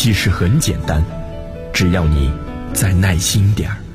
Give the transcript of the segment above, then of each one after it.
其实很简单，只要你再耐心点儿。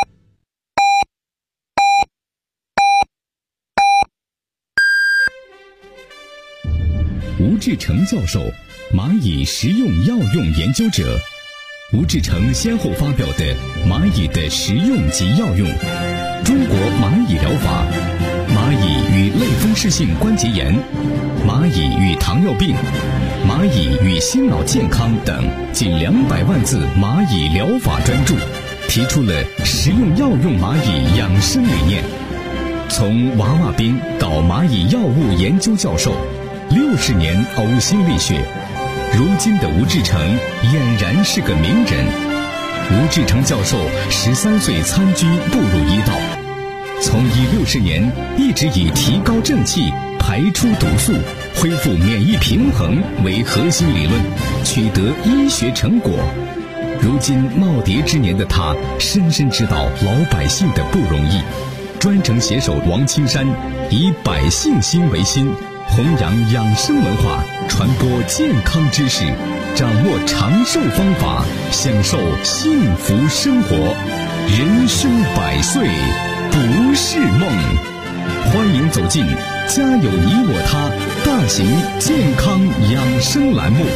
吴志成教授，蚂蚁食用药用研究者。吴志成先后发表的《蚂蚁的食用及药用》、《中国蚂蚁疗法》、《蚂蚁与类风湿性关节炎》、《蚂蚁与糖尿病》、《蚂蚁与心脑健康》等近200万字蚂蚁疗法专著，提出了食用药用蚂蚁养生理念。从娃娃兵到蚂蚁药物研究教授，60年呕心沥血，如今的吴志成俨然是个名人。吴志成教授13岁参军步入医道，从医60年一直以提高正气、排出毒素、恢复免疫平衡为核心理论，取得医学成果。如今耄耋之年的他，深深知道老百姓的不容易，专程携手王青山，以百姓心为心，弘扬养生文化，传播健康知识，掌握长寿方法，享受幸福生活。人生100岁不是梦。欢迎走进家有你我他大型健康养生栏目。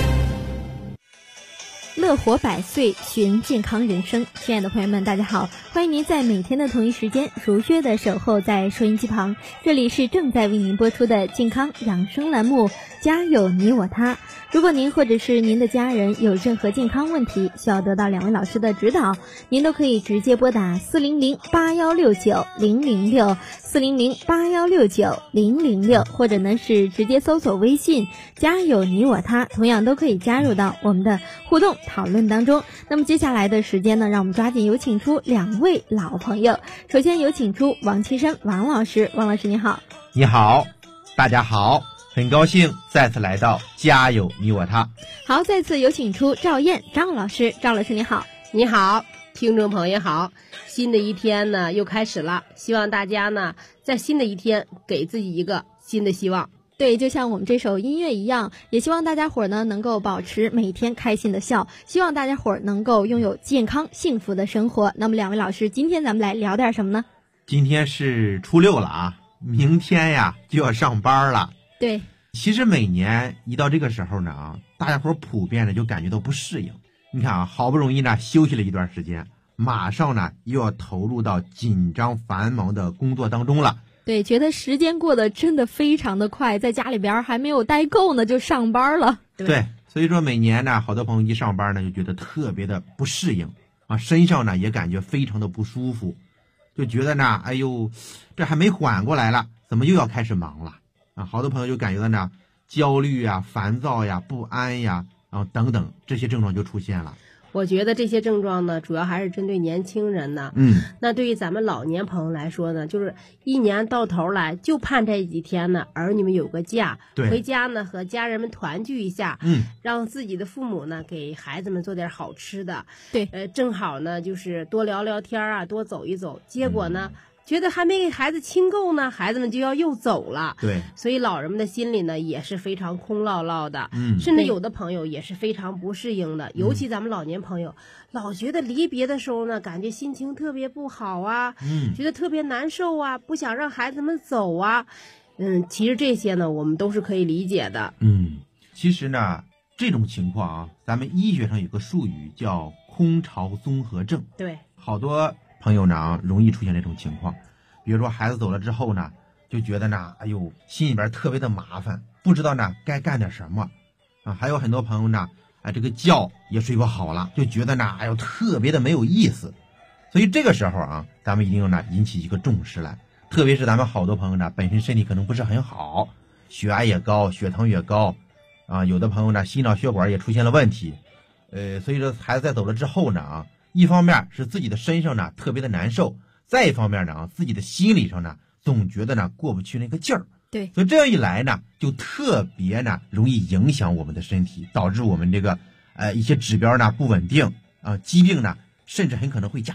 乐活100岁，寻健康人生。亲爱的朋友们，大家好，欢迎您在每天的同一时间如约的守候在收音机旁，这里是正在为您播出的健康养生栏目，家有你我他。如果您或者是您的家人有任何健康问题需要得到2位老师的指导，您都可以直接拨打400-8169-006 400-8169-006，或者呢是直接搜索微信家有你我他，同样都可以加入到我们的互动讨论当中。那么接下来的时间呢，让我们抓紧有请出2位老朋友。首先有请出王青山王老师。王老师你好。 你好，大家好，很高兴再次来到家有你我他。 好，再次有请出赵燕赵老师。赵老师你好。 你好，听众朋友好。新的一天呢又开始了，希望大家呢在新的一天给自己一个新的希望。 对，就像我们这首音乐一样，也希望大家伙呢能够保持每天开心的笑，希望大家伙能够拥有健康幸福的生活。那么2位老师，今天咱们来聊点什么呢？ 今天是初6了啊，明天呀就要上班了。 对， 其实每年一到这个时候呢大家伙普遍的就感觉到不适应。你看啊，好不容易呢休息了一段时间，马上呢又要投入到紧张繁忙的工作当中了。 对，觉得时间过得真的非常的快，在家里边还没有待够呢就上班了。 对，所以说每年呢好多朋友一上班呢就觉得特别的不适应啊，身上呢也感觉非常的不舒服，就觉得呢哎呦这还没缓过来了，怎么又要开始忙了啊？好多朋友就感觉到呢焦虑啊、烦躁呀、不安呀，然后等等这些症状就出现了。 我觉得这些症状呢主要还是针对年轻人呢。那对于咱们老年朋友来说呢，就是一年到头来就盼这几天呢儿女们有个假，回家呢和家人们团聚一下，让自己的父母呢给孩子们做点好吃的。对，正好呢就是多聊聊天啊，多走一走，结果呢觉得还没给孩子亲够呢，孩子们就要又走了。 对， 所以老人们的心里呢也是非常空落落的，甚至有的朋友也是非常不适应的。尤其咱们老年朋友，老觉得离别的时候呢，感觉心情特别不好啊，觉得特别难受啊，不想让孩子们走啊。其实这些呢，我们都是可以理解的。 其实呢，这种情况啊，咱们医学上有个术语叫空巢综合症。 对， 好多朋友呢容易出现这种情况，比如说孩子走了之后呢，就觉得呢哎呦心里边特别的麻烦，不知道呢该干点什么啊。还有很多朋友呢这个觉也睡不好了，就觉得呢哎呦特别的没有意思。所以这个时候啊，咱们一定要呢引起一个重视来，特别是咱们好多朋友呢本身身体可能不是很好，血压也高，血糖也高啊，有的朋友呢心脑血管也出现了问题。所以说孩子在走了之后呢一方面是自己的身上呢特别的难受，再一方面呢自己的心理上呢总觉得呢过不去那个劲儿。 对， 所以这样一来呢就特别呢容易影响我们的身体，导致我们这个一些指标呢不稳定啊，疾病呢甚至很可能会加重。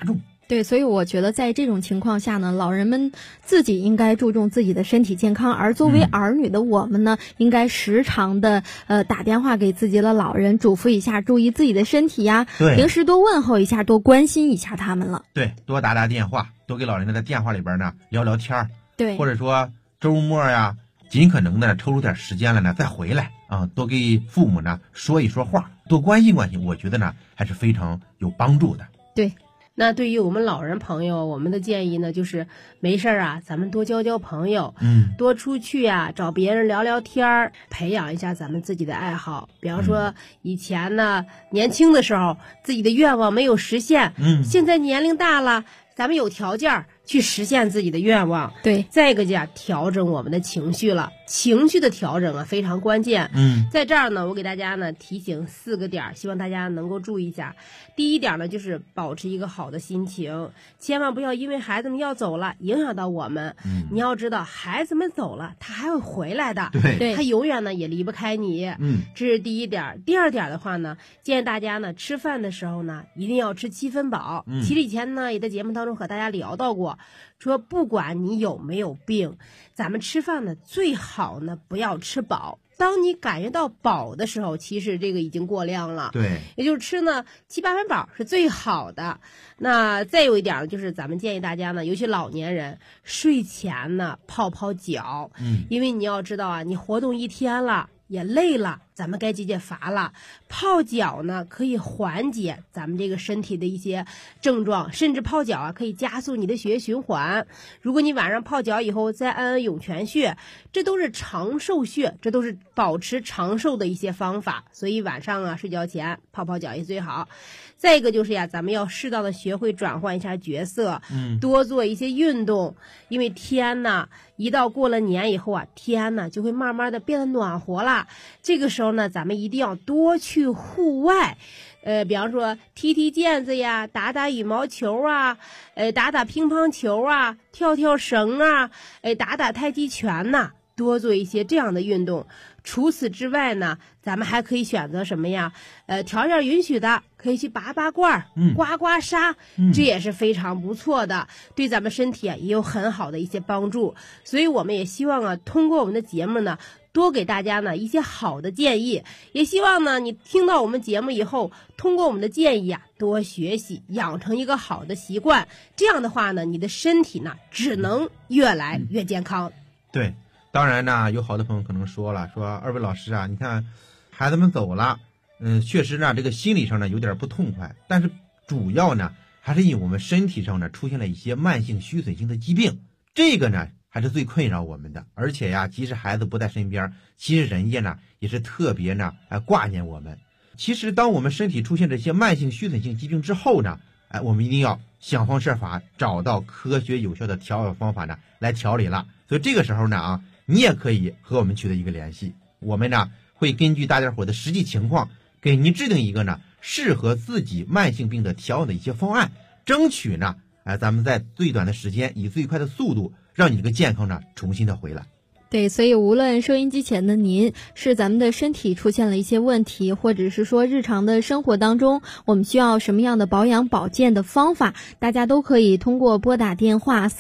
对，所以我觉得在这种情况下呢，老人们自己应该注重自己的身体健康，而作为儿女的我们呢，应该时常的打电话给自己的老人，嘱咐一下，注意自己的身体呀，平时多问候一下，多关心一下他们了。 对，多打电话，多给老人家在电话里边呢聊聊天， 对， 或者说周末呀，尽可能的抽出点时间来呢再回来啊，多给父母呢说一说话，多关心关心，我觉得呢还是非常有帮助的。 对。 那对于我们老人朋友，我们的建议呢，就是没事啊，咱们多交交朋友，多出去啊，找别人聊聊天，培养一下咱们自己的爱好。比方说以前呢，年轻的时候自己的愿望没有实现，现在年龄大了，咱们有条件去实现自己的愿望。 对， 再一个讲调整我们的情绪了，情绪的调整啊非常关键。在这儿呢，我给大家呢提醒4个点，希望大家能够注意一下。第一点呢，就是保持一个好的心情，千万不要因为孩子们要走了影响到我们。你要知道，孩子们走了，他还会回来的， 对， 他永远呢也离不开你。这是第一点。第二点的话呢，建议大家呢吃饭的时候呢，一定要吃7分饱。其实以前呢也在节目当中和大家聊到过，说不管你有没有病，咱们吃饭呢最好呢不要吃饱。当你感觉到饱的时候，其实这个已经过量了。 对， 也就是吃呢7、8分饱是最好的。那再有一点就是咱们建议大家呢，尤其老年人睡前呢泡泡脚。因为你要知道啊，你活动一天了也累了，咱们该解解乏了。泡脚呢可以缓解咱们这个身体的一些症状，甚至泡脚啊可以加速你的血液循环。如果你晚上泡脚以后再按按涌泉穴，这都是长寿穴，这都是保持长寿的一些方法。所以晚上啊睡觉前泡泡脚也最好。再一个就是呀，咱们要适当的学会转换一下角色，多做一些运动。因为天呢，一到过了年以后啊，天呢就会慢慢的变得暖和了。这个时候呢，咱们一定要多去户外，比方说踢踢毽子呀，打打羽毛球啊，打打乒乓球啊，跳跳绳啊，打打太极拳呐，多做一些这样的运动。除此之外呢，咱们还可以选择什么呀？条件允许的，可以去拔拔罐、刮刮痧，这也是非常不错的，对咱们身体啊也有很好的一些帮助。所以我们也希望啊，通过我们的节目呢，多给大家呢一些好的建议，也希望呢你听到我们节目以后，通过我们的建议啊，多学习，养成一个好的习惯。这样的话呢，你的身体呢只能越来越健康。 对。当然呢，有好多朋友可能说了，说二位老师啊，你看孩子们走了，确实呢这个心理上呢有点不痛快，但是主要呢还是因为我们身体上呢出现了一些慢性虚损性的疾病，这个呢还是最困扰我们的。而且呀，即使孩子不在身边，其实人家呢也是特别呢挂念我们。其实当我们身体出现这些慢性虚损性疾病之后呢，我们一定要想方设法找到科学有效的调养方法呢来调理了。所以这个时候呢你也可以和我们取得一个联系，我们呢会根据大家伙的实际情况，给您制定一个呢适合自己慢性病的调养的一些方案，争取呢咱们在最短的时间，以最快的速度，让你这个健康呢重新的回来。 对，所以无论收音机前的您是咱们的身体出现了一些问题，或者是说日常的生活当中我们需要什么样的保养保健的方法，大家都可以通过拨打电话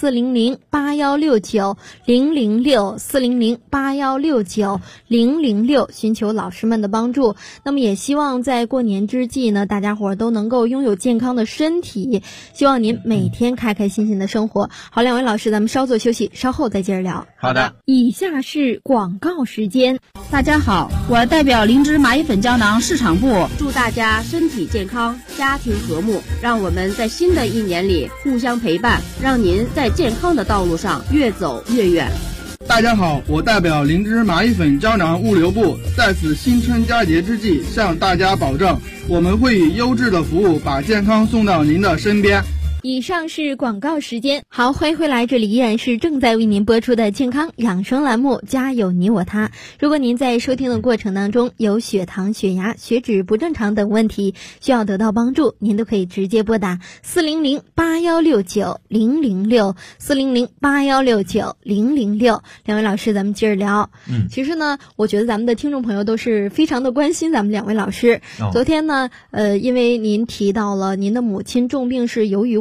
400-8169-006，400-8169-006寻求老师们的帮助。那么也希望在过年之际呢，大家伙都能够拥有健康的身体，希望您每天开开心心的生活。好，两位老师咱们稍作休息，稍后再接着聊。 好的， 以下是广告时间。 大家好，我代表灵芝蚂蚁粉胶囊市场部祝大家身体健康，家庭和睦，让我们在新的一年里互相陪伴，让您在健康的道路上越走越远。 大家好，我代表灵芝蚂蚁粉胶囊物流部在此新春佳节之际向大家保证，我们会以优质的服务把健康送到您的身边。 以上是广告时间。好，欢迎回来，这里依然是正在为您播出的健康养生栏目，家有你我他。如果您在收听的过程当中有血糖、血压、血脂不正常等问题，需要得到帮助，您都可以直接拨打400-8169-006，400-8169-006。两位老师咱们接着聊。其实呢，我觉得咱们的听众朋友都是非常的关心咱们两位老师。昨天呢因为您提到了您的母亲重病是由于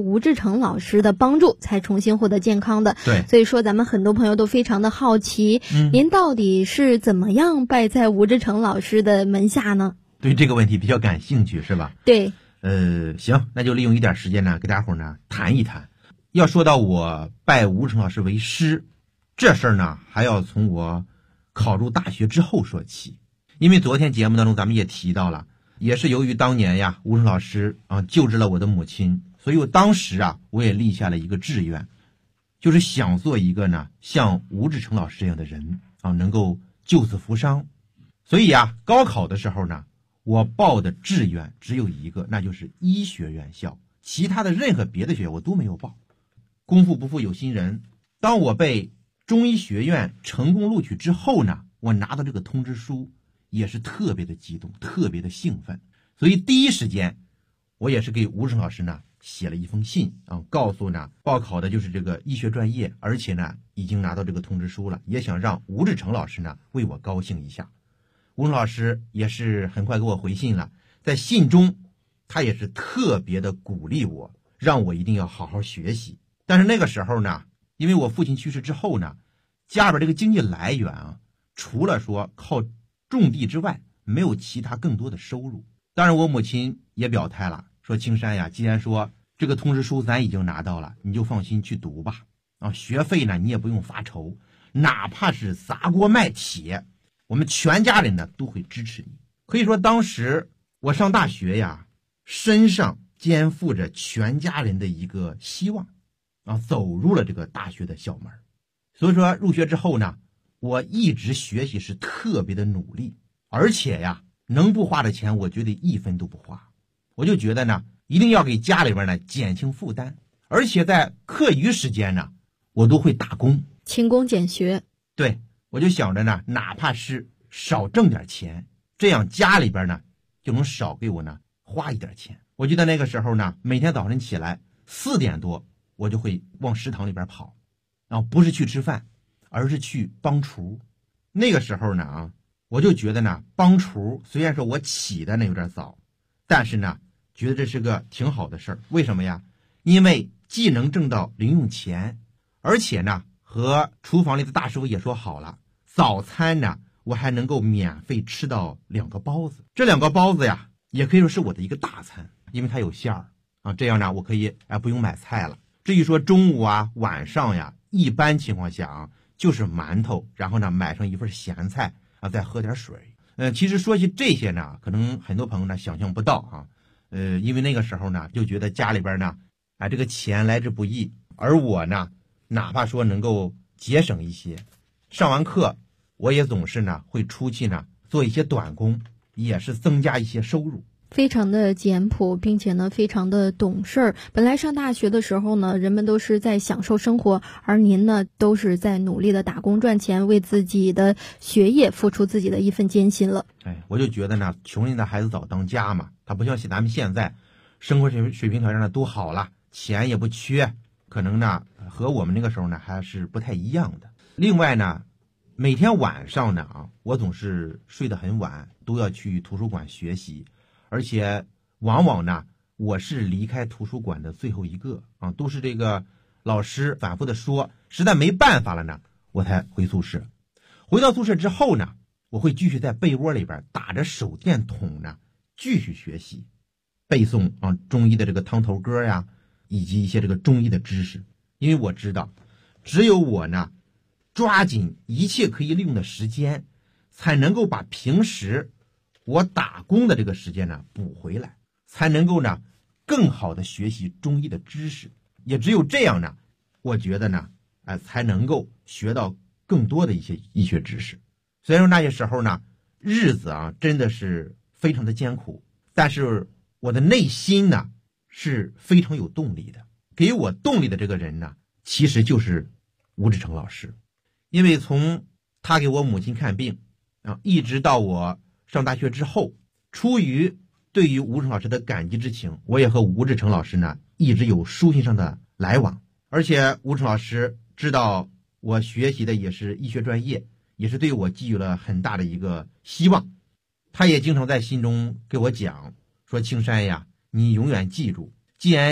吴志成老师的帮助才重新获得健康的。 对， 所以说咱们很多朋友都非常的好奇，您到底是怎么样拜在吴志成老师的门下呢？ 对这个问题比较感兴趣是吧？ 对。 行，那就利用一点时间呢，给大伙呢谈一谈。要说到我拜吴志成老师为师，这事儿呢还要从我考入大学之后说起。因为昨天节目当中咱们也提到了，也是由于当年呀吴志成老师救治了我的母亲，所以我当时我也立下了一个志愿，就是想做一个呢像吴志成老师这样的人能够救死扶伤。所以高考的时候呢，我报的志愿只有一个，那就是医学院校，其他的任何别的学校我都没有报。功夫不负有心人，当我被中医学院成功录取之后呢，我拿到这个通知书也是特别的激动，特别的兴奋。所以第一时间我也是给吴志成老师呢写了一封信告诉呢报考的就是这个医学专业，而且呢已经拿到这个通知书了，也想让吴志成老师呢为我高兴一下。吴志成老师也是很快给我回信了，在信中他也是特别的鼓励我，让我一定要好好学习。但是那个时候呢，因为我父亲去世之后呢，家里边这个经济来源除了说靠种地之外，没有其他更多的收入。当然我母亲也表态了，说青山呀，既然说这个通知书咱已经拿到了，你就放心去读吧学费呢你也不用发愁，哪怕是砸锅卖铁，我们全家人呢都会支持你。可以说当时我上大学呀，身上肩负着全家人的一个希望走入了这个大学的校门。所以说入学之后呢，我一直学习是特别的努力，而且呀能不花的钱我绝对一分都不花。我就觉得呢一定要给家里边呢减轻负担，而且在课余时间呢我都会打工， 勤工俭学。 对，我就想着呢哪怕是少挣点钱，这样家里边呢就能少给我呢花一点钱。我记得那个时候呢，每天早晨起来4点多我就会往食堂里边跑，不是去吃饭，而是去帮厨。那个时候呢我就觉得呢帮厨虽然说我起的呢有点早，但是呢觉得这是个挺好的事儿。为什么呀？因为既能挣到零用钱，而且呢和厨房里的大师傅也说好了，早餐呢我还能够免费吃到2个包子。这2个包子呀也可以说是我的一个大餐，因为它有馅儿这样呢我可以不用买菜了。至于说中午晚上呀，一般情况下就是馒头，然后呢买上一份咸菜再喝点水。其实说起这些呢，可能很多朋友呢想象不到因为那个时候呢就觉得家里边呢这个钱来之不易，而我呢哪怕说能够节省一些，上完课我也总是呢会出去呢做一些短工，也是增加一些收入。 非常的简朴，并且呢非常的懂事。本来上大学的时候呢，人们都是在享受生活，而您呢都是在努力的打工赚钱，为自己的学业付出自己的一份艰辛了。 我就觉得呢穷人的孩子早当家嘛，他不像咱们现在生活水平条件呢都好了，钱也不缺，可能呢和我们那个时候呢还是不太一样的。另外呢每天晚上呢我总是睡得很晚，都要去图书馆学习，而且往往呢我是离开图书馆的最后一个都是这个老师反复的说，实在没办法了呢我才回宿舍。回到宿舍之后呢，我会继续在被窝里边打着手电筒呢继续学习，背诵中医的这个汤头歌呀，以及一些这个中医的知识。因为我知道只有我呢抓紧一切可以利用的时间，才能够把平时我打工的这个时间呢补回来，才能够呢更好的学习中医的知识。也只有这样呢，我觉得呢才能够学到更多的一些医学知识。虽然说那些时候呢日子真的是非常的艰苦，但是我的内心呢是非常有动力的。给我动力的这个人呢其实就是吴志成老师。因为从他给我母亲看病一直到我上大学之后，出于对于吴志成老师的感激之情，我也和吴志成老师呢一直有书信上的来往。而且吴志成老师知道我学习的也是医学专业，也是对我寄予了很大的一个希望。他也经常在信中给我讲说，青山呀，你永远记住，既然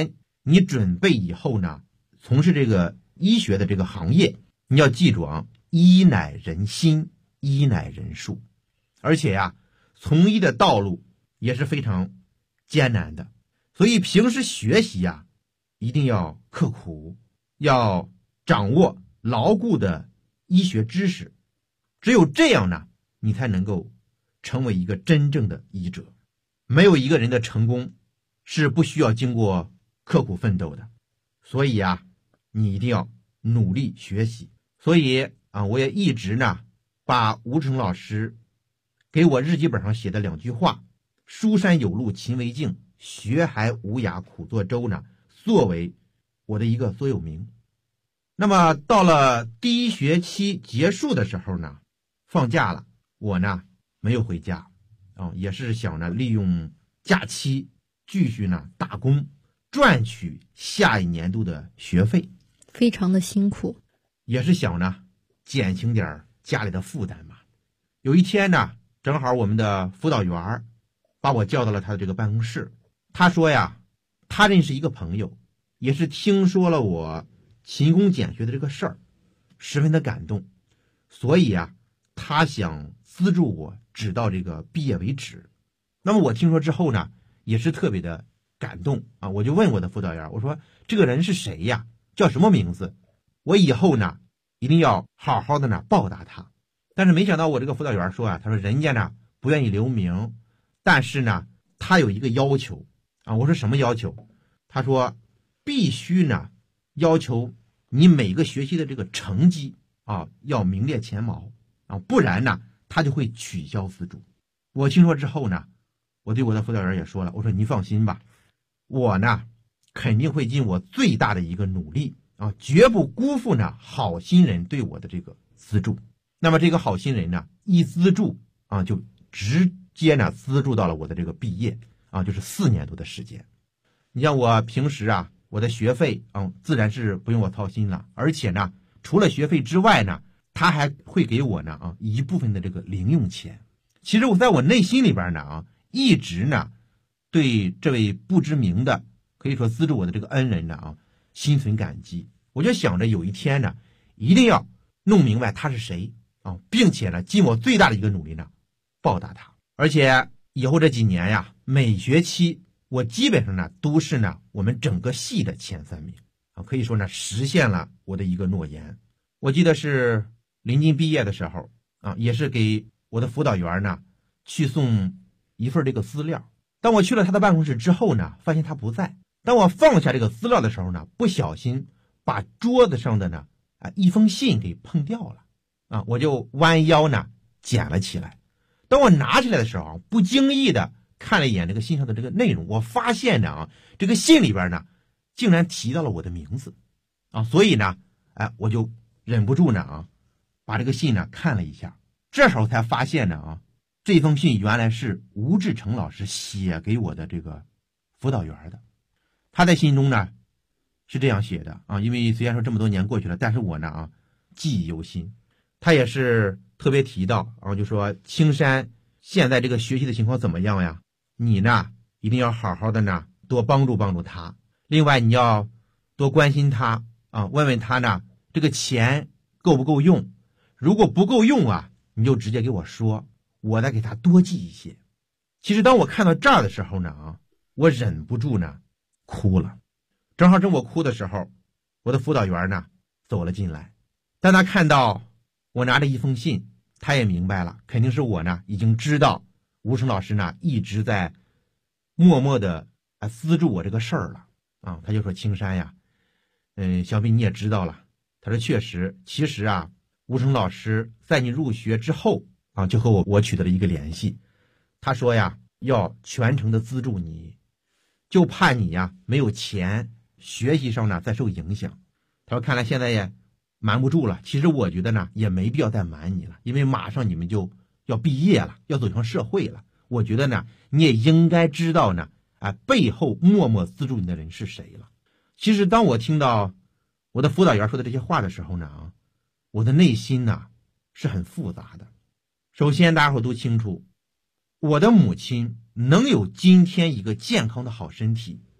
你准备以后呢从事这个医学的这个行业，你要记住啊，医乃人心，医乃人术。而且呀，从医的道路也是非常艰难的，所以平时学习呀一定要刻苦，要掌握牢固的医学知识，只有这样呢，你才能够成为一个真正的医者。没有一个人的成功是不需要经过刻苦奋斗的，所以啊，你一定要努力学习。所以啊，我也一直呢把吴志诚老师给我日记本上写的2句话，书山有路勤为径，学海无涯苦作舟呢，作为我的一个座右铭。那么到了第1学期结束的时候呢，放假了，我呢没有回家也是想呢利用假期继续呢打工，赚取下一年度的学费， 非常的辛苦， 也是想呢减轻点家里的负担嘛。有一天呢，正好我们的辅导员把我叫到了他的这个办公室，他说呀，他认识一个朋友，也是听说了我勤工俭学的这个事儿，十分的感动，所以啊，他想资助我直到这个毕业为止。那么我听说之后呢，也是特别的感动啊，我就问我的辅导员，我说这个人是谁呀？叫什么名字？我以后呢一定要好好的呢报答他。但是没想到我这个辅导员说啊，他说人家呢不愿意留名，但是呢他有一个要求啊。我说什么要求？他说必须呢要求你每个学期的这个成绩啊要名列前茅啊，不然呢他就会取消资助。我听说之后呢，我对我的辅导员也说了，我说你放心吧，我呢肯定会尽我最大的一个努力啊，绝不辜负呢好心人对我的这个资助。那么这个好心人呢一资助啊，就直接呢资助到了我的这个毕业啊，就是4年多的时间。你像我平时啊，我的学费自然是不用我操心了，而且呢除了学费之外呢，他还会给我呢一部分的这个零用钱。其实我在我内心里边呢一直呢对这位不知名的可以说资助我的这个恩人呢心存感激。我就想着有一天呢一定要弄明白他是谁并且呢尽我最大的一个努力呢报答他。而且以后这几年呀，每学期我基本上呢都是呢我们整个系的前3名可以说呢实现了我的一个诺言。我记得是临近毕业的时候也是给我的辅导员呢去送一份这个资料。当我去了他的办公室之后呢，发现他不在。当我放下这个资料的时候呢，不小心把桌子上的呢一封信给碰掉了我就弯腰呢捡了起来。当我拿起来的时候不经意的看了一眼这个信上的这个内容，我发现呢这个信里边呢竟然提到了我的名字所以呢我就忍不住呢把这个信呢看了一下。这时候才发现呢这封信原来是吴志诚老师写给我的这个辅导员的。他在信中呢是这样写的因为虽然说这么多年过去了，但是我呢记忆犹新。他也是特别提到就说青山现在这个学习的情况怎么样呀？你呢一定要好好的呢多帮助帮助他。另外你要多关心他问问他呢这个钱够不够用，如果不够用你就直接给我说，我再给他多寄一些。其实当我看到这儿的时候呢我忍不住呢哭了。正好我哭的时候，我的辅导员呢走了进来。当他看到我拿着一封信，他也明白了，肯定是我呢已经知道吴成老师呢一直在默默的资助我这个事儿了他就说青山呀小斌你也知道了。他说确实，其实吴成老师在你入学之后就和我取得了一个联系。他说呀要全程的资助你，就怕你没有钱，学习上呢再受影响。他说看来现在也瞒不住了。其实我觉得呢也没必要再瞒你了，因为马上你们就要毕业了，要走向社会了。我觉得呢你也应该知道呢背后默默资助你的人是谁了。其实当我听到我的辅导员说的这些话的时候呢我的内心呢是很复杂的。首先大家伙都清楚，我的母亲能有今天一个健康的好身体，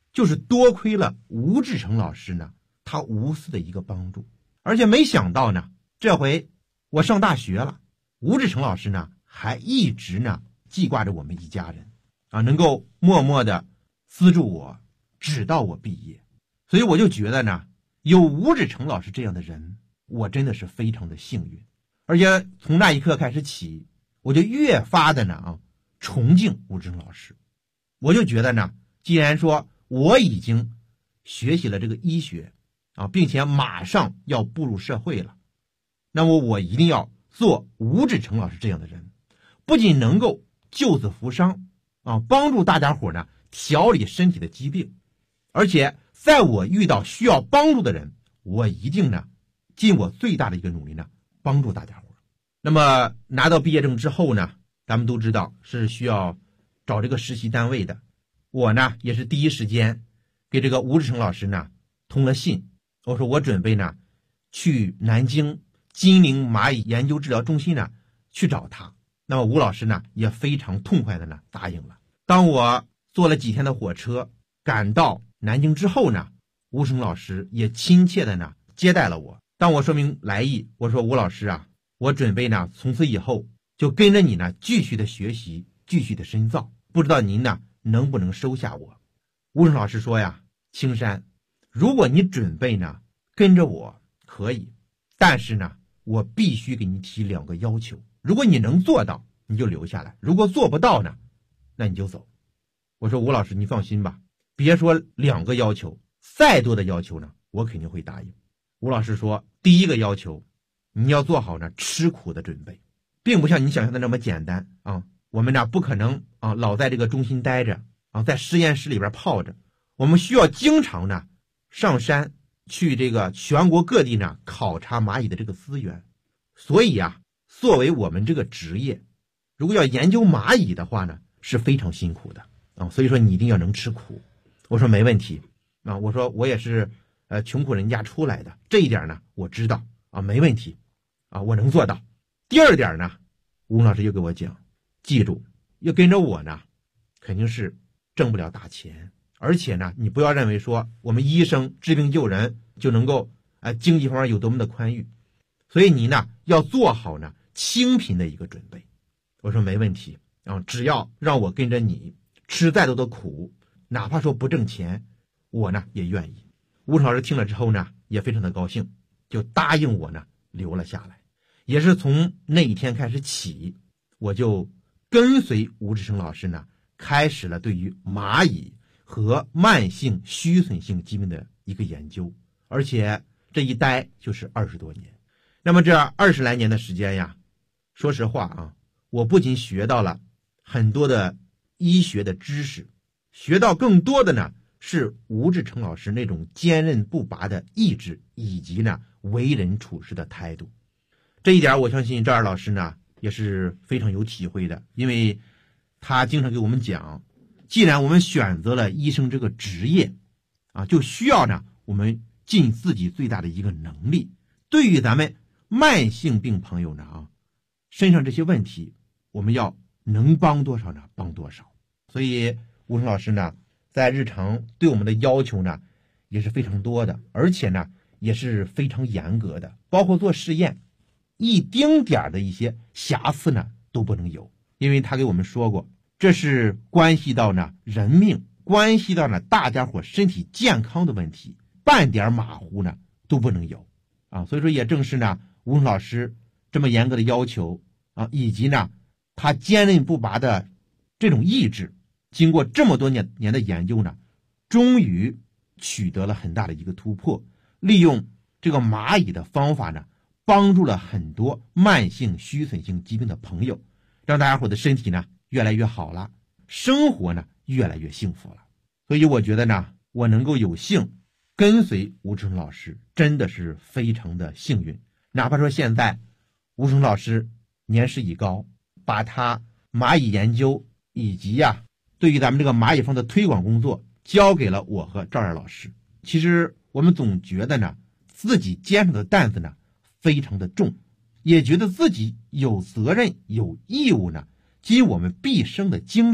就是多亏了吴志成老师呢他无私的一个帮助。而且没想到呢，这回我上大学了，吴志成老师呢还一直呢记挂着我们一家人啊，能够默默的资助我，直到我毕业。所以我就觉得呢，有吴志成老师这样的人，我真的是非常的幸运。而且从那一刻开始起，我就越发的呢崇敬吴志成老师。我就觉得呢，既然说我已经学习了这个医学啊，并且马上要步入社会了，那么我一定要做吴志成老师这样的人，不仅能够救死扶伤啊，帮助大家伙呢调理身体的疾病，而且在我遇到需要帮助的人，我一定呢尽我最大的一个努力呢帮助大家伙。那么拿到毕业证之后呢，咱们都知道是需要找这个实习单位的。我呢也是第一时间给这个吴志成老师呢通了信，我说我准备呢去南京金陵蚂蚁研究治疗中心呢去找他。那么吴老师呢也非常痛快的呢答应了。当我坐了几天的火车赶到南京之后呢，吴志成老师也亲切的呢接待了我。当我说明来意，我说吴老师啊，我准备呢从此以后就跟着你呢继续的学习，继续的深造，不知道您呢能不能收下我。吴志成老师说呀，青山，如果你准备呢跟着我可以，但是呢我必须给你提2个要求，如果你能做到你就留下来，如果做不到呢那你就走。我说吴老师你放心吧，别说2个要求，再多的要求呢我肯定会答应。吴老师说，第一个要求，你要做好呢吃苦的准备，并不像你想象的那么简单啊。我们呢不可能啊老在这个中心待着啊，在实验室里边泡着，我们需要经常呢上山去这个全国各地呢考察蚂蚁的这个资源。所以啊，作为我们这个职业，如果要研究蚂蚁的话呢是非常辛苦的啊，所以说你一定要能吃苦。我说没问题啊，我说我也是穷苦人家出来的，这一点呢我知道啊，没问题啊，我能做到。第二点呢，吴老师又给我讲，记住要跟着我呢肯定是挣不了大钱，而且呢你不要认为说我们医生治病救人就能够经济方面有多么的宽裕，所以你呢要做好呢清贫的一个准备。我说没问题啊，只要让我跟着你吃再多的苦，哪怕说不挣钱，我呢也愿意。吴老师听了之后呢也非常的高兴，就答应我呢留了下来。也是从那一天开始起，我就跟随吴志成老师呢开始了对于蚂蚁和慢性虚损性疾病的一个研究，而且这一待就是20多年。那么这20来年的时间呀，说实话啊，我不仅学到了很多的医学的知识，学到更多的呢是吴志成老师那种坚韧不拔的意志，以及呢为人处事的态度。这一点我相信赵二老师呢也是非常有体会的，因为他经常给我们讲，既然我们选择了医生这个职业啊，就需要呢我们尽自己最大的一个能力，对于咱们慢性病朋友呢身上这些问题，我们要能帮多少呢帮多少。所以吴成老师呢在日常对我们的要求呢也是非常多的，而且呢也是非常严格的，包括做试验一丁点的一些瑕疵呢都不能有，因为他给我们说过，这是关系到呢人命，关系到呢大家伙身体健康的问题，半点马虎呢都不能有啊。所以说也正是呢吴成老师这么严格的要求啊，以及呢他坚韧不拔的这种意志，经过这么多年的研究呢，终于取得了很大的一个突破，利用这个蚂蚁的方法呢帮助了很多慢性虚损性疾病的朋友，让大家伙的身体呢越来越好了，生活呢越来越幸福了。所以我觉得呢，我能够有幸跟随吴志成老师真的是非常的幸运。哪怕说现在吴志成老师年事已高，把他蚂蚁研究以及对于咱们这个蚂蚁方的推广工作交给了我和赵二老师。其实我们总觉得呢自己肩上的担子呢非常的重，也觉得自己有责任有义务呢尽我们毕生的精力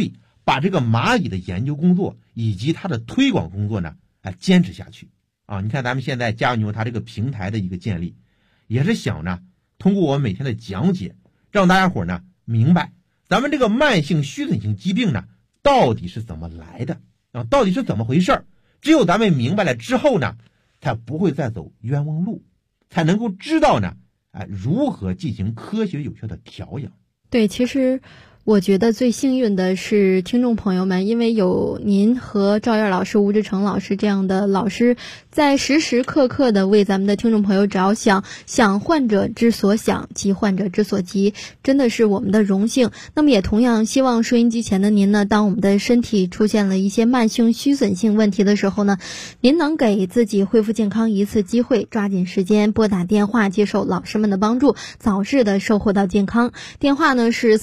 把这个蚂蚁的研究工作以及它的推广工作呢，坚持下去啊！你看咱们现在家牛它这个平台的一个建立，也是想呢，通过我们每天的讲解，让大家伙呢明白咱们这个慢性虚损性疾病呢到底是怎么来的啊，到底是怎么回事。只有咱们明白了之后呢，才不会再走冤枉路，才能够知道呢，如何进行科学有效的调养。 对，其实我觉得最幸运的是听众朋友们，因为有您和赵燕老师、吴志成老师这样的老师，在时时刻刻的为咱们的听众朋友着想，想患者之所想，急患者之所急，真的是我们的荣幸。那么也同样希望收音机前的您呢，当我们的身体出现了一些慢性虚损性问题的时候呢，您能给自己恢复健康一次机会，抓紧时间拨打电话，接受老师们的帮助，早日的收获到健康。电话呢是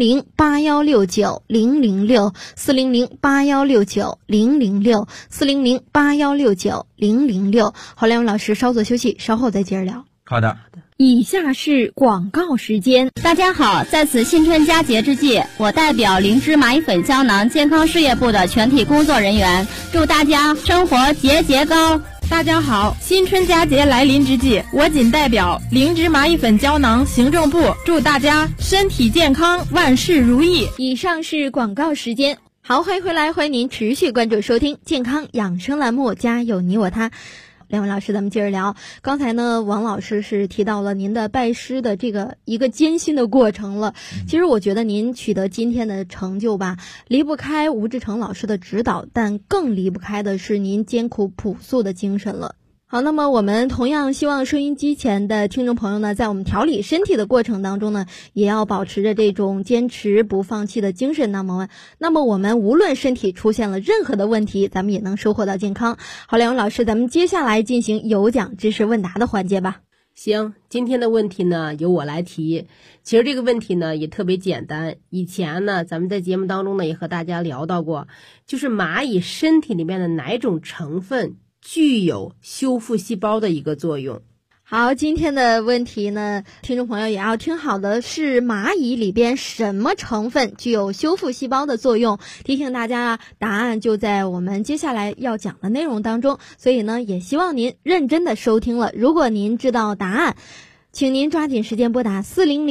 400-8169-006，400-8169-006，400-8169-006。好，两位老师稍作休息，稍后再接着聊。 好的。 以下是广告时间。 大家好，在此新春佳节之际，我代表灵芝蚂蚁粉胶囊健康事业部的全体工作人员，祝大家生活节节高。 大家好，新春佳节来临之际，我仅代表灵芝蚂蚁粉胶囊行政部，祝大家身体健康，万事如意。 以上是广告时间。好，欢迎回来，欢迎您持续关注收听健康养生栏目，家有你我他。两位老师，咱们接着聊。刚才呢，王老师是提到了您的拜师的这个一个艰辛的过程了。其实我觉得您取得今天的成就吧，离不开吴志成老师的指导，但更离不开的是您艰苦朴素的精神了。好，那么我们同样希望收音机前的听众朋友呢，在我们调理身体的过程当中呢，也要保持着这种坚持不放弃的精神。那么我们无论身体出现了任何的问题，咱们也能收获到健康。好，两位老师，咱们接下来进行有奖知识问答的环节吧。 行，今天的问题呢由我来提。其实这个问题呢也特别简单，以前呢咱们在节目当中呢也和大家聊到过，就是蚂蚁身体里面的哪种成分具有修复细胞的一个作用。 好，今天的问题呢，听众朋友也要听好的，是蚂蚁里边什么成分具有修复细胞的作用？提醒大家啊，答案就在我们接下来要讲的内容当中，所以呢，也希望您认真的收听了。如果您知道答案，请您抓紧时间拨打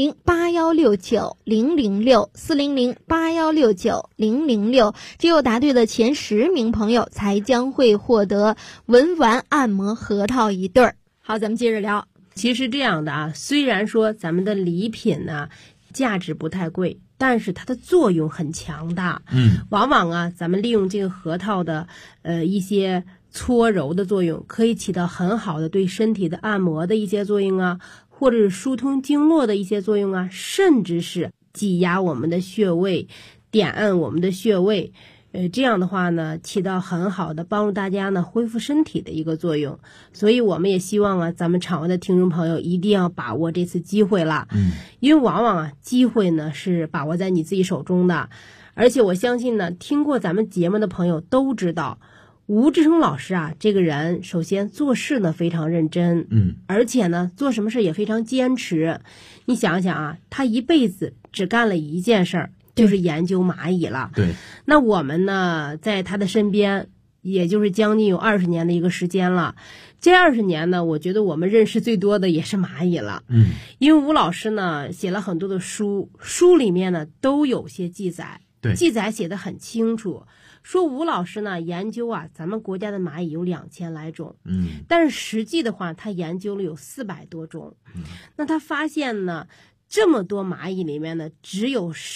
400-8169-006，400-8169-006，只有答对的前10名朋友才将会获得文玩按摩核桃一对儿。好，咱们接着聊。 其实这样的啊，虽然说咱们的礼品呢价值不太贵，但是它的作用很强大。往往啊，咱们利用这个核桃的一些搓揉的作用，可以起到很好的对身体的按摩的一些作用啊，或者是疏通经络的一些作用啊，甚至是挤压我们的穴位，点按我们的穴位。这样的话呢，起到很好的帮助大家呢恢复身体的一个作用。所以我们也希望啊，咱们场外的听众朋友一定要把握这次机会了。因为往往啊，机会呢是把握在你自己手中的。而且我相信呢，听过咱们节目的朋友都知道，吴志成老师啊，这个人首先做事呢非常认真，而且呢做什么事也非常坚持。你想想啊，他一辈子只干了一件事儿，就是研究蚂蚁了。 对， 那我们呢，在他的身边，也就是将近有20年的一个时间了。这20年呢，我觉得我们认识最多的也是蚂蚁了。因为吴老师呢写了很多的书，书里面呢都有些记载，记载写得很清楚。说吴老师呢研究啊，咱们国家的蚂蚁有2000来种，但是实际的话，他研究了有400多种。那他发现呢，这么多蚂蚁里面呢，只有